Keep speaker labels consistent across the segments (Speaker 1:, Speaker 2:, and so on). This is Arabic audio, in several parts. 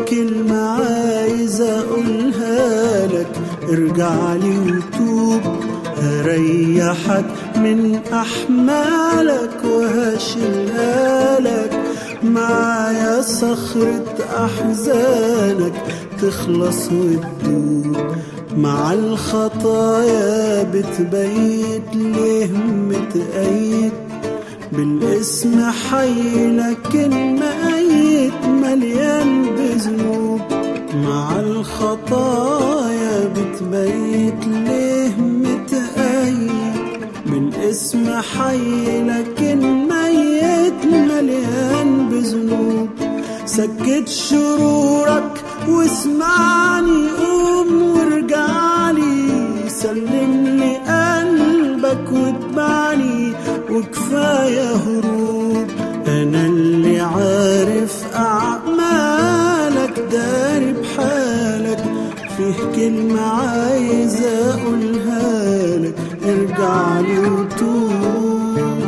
Speaker 1: كلمة عايز اقولها لك، ارجع لي وتوب، هريحك من احمالك وهشيلها لك. معايا صخرة احزانك تخلص وتدوب، مع الخطايا بتبيت ليه متقيد، بالاسم حي لكن ميت مليان بذنوب. مع الخطايا بتبيت ليه متقيد، بالاسم حي لكن ميت مليان بذنوب. سكت شرورك واسمعني، قوم وارجعلي، سلم لي قلبك واتبعني، وكفاية هروب. أنا اللي عارف أعمالك، داري بحالك، فيه كلمة عايز أقولها لك، ارجع لي وتوب.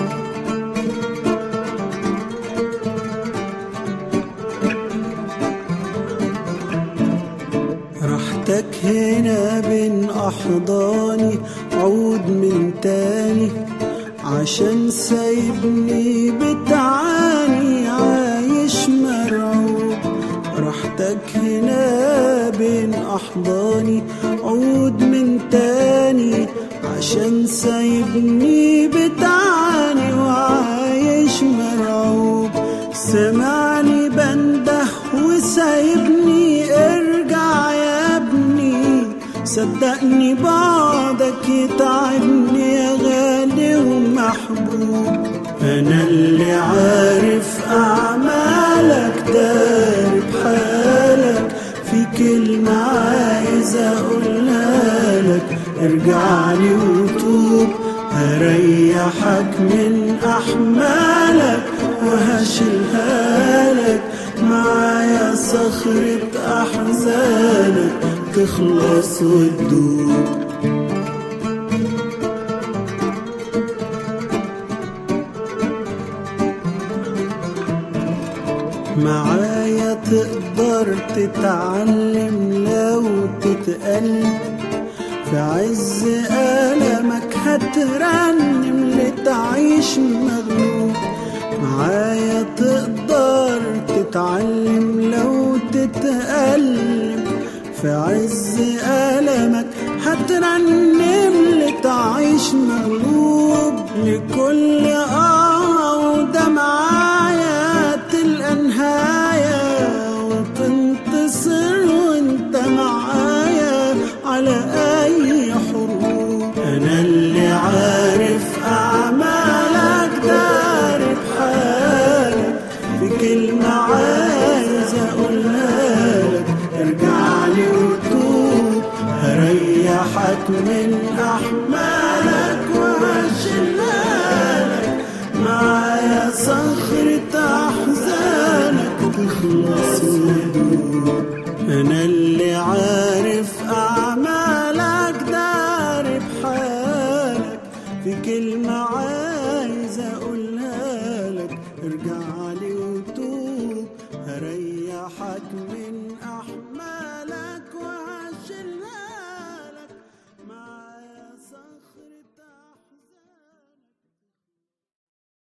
Speaker 1: راحتك هنا بين أحضاني، عود من تاني، عشان سايبني بتعاني عايش مرعوب. راحتك هنا بين أحضاني، عود من تاني، عشان سايبني بتعاني وعايش مرعوب. سمعني بنده وسايبني، ارجع يا ابني، صدقني بعدك يتعبني يا غالي ومحبوب. أنا اللي عارف أعمالك، داري بحالك، في كلمة عايز أقولها لك، ارجع لي وتوب، هريحك من أحمالك وهشيلها لك. معايا صخرة أحزانك تخلص وتدوب. معايا تقدر تتعلم لو تتقلب، في عز ألمك هترنم لتعيش مغلوب. معايا تقدر تتعلم لو تتقلب، في عز ألمك هترنم لتعيش مغلوب. لكل وده معايا تلقى نهاية، وتنتصر وانت معايا على أي حروب. أنا اللي عارف أعمالك، داري بحالك، بكلمة عايز أقولها لك، ارجع لي وتوب، هريحك من أحمالك وهشيلها لك. معايا صخرة أحزانك تخلص وتدوب. أنا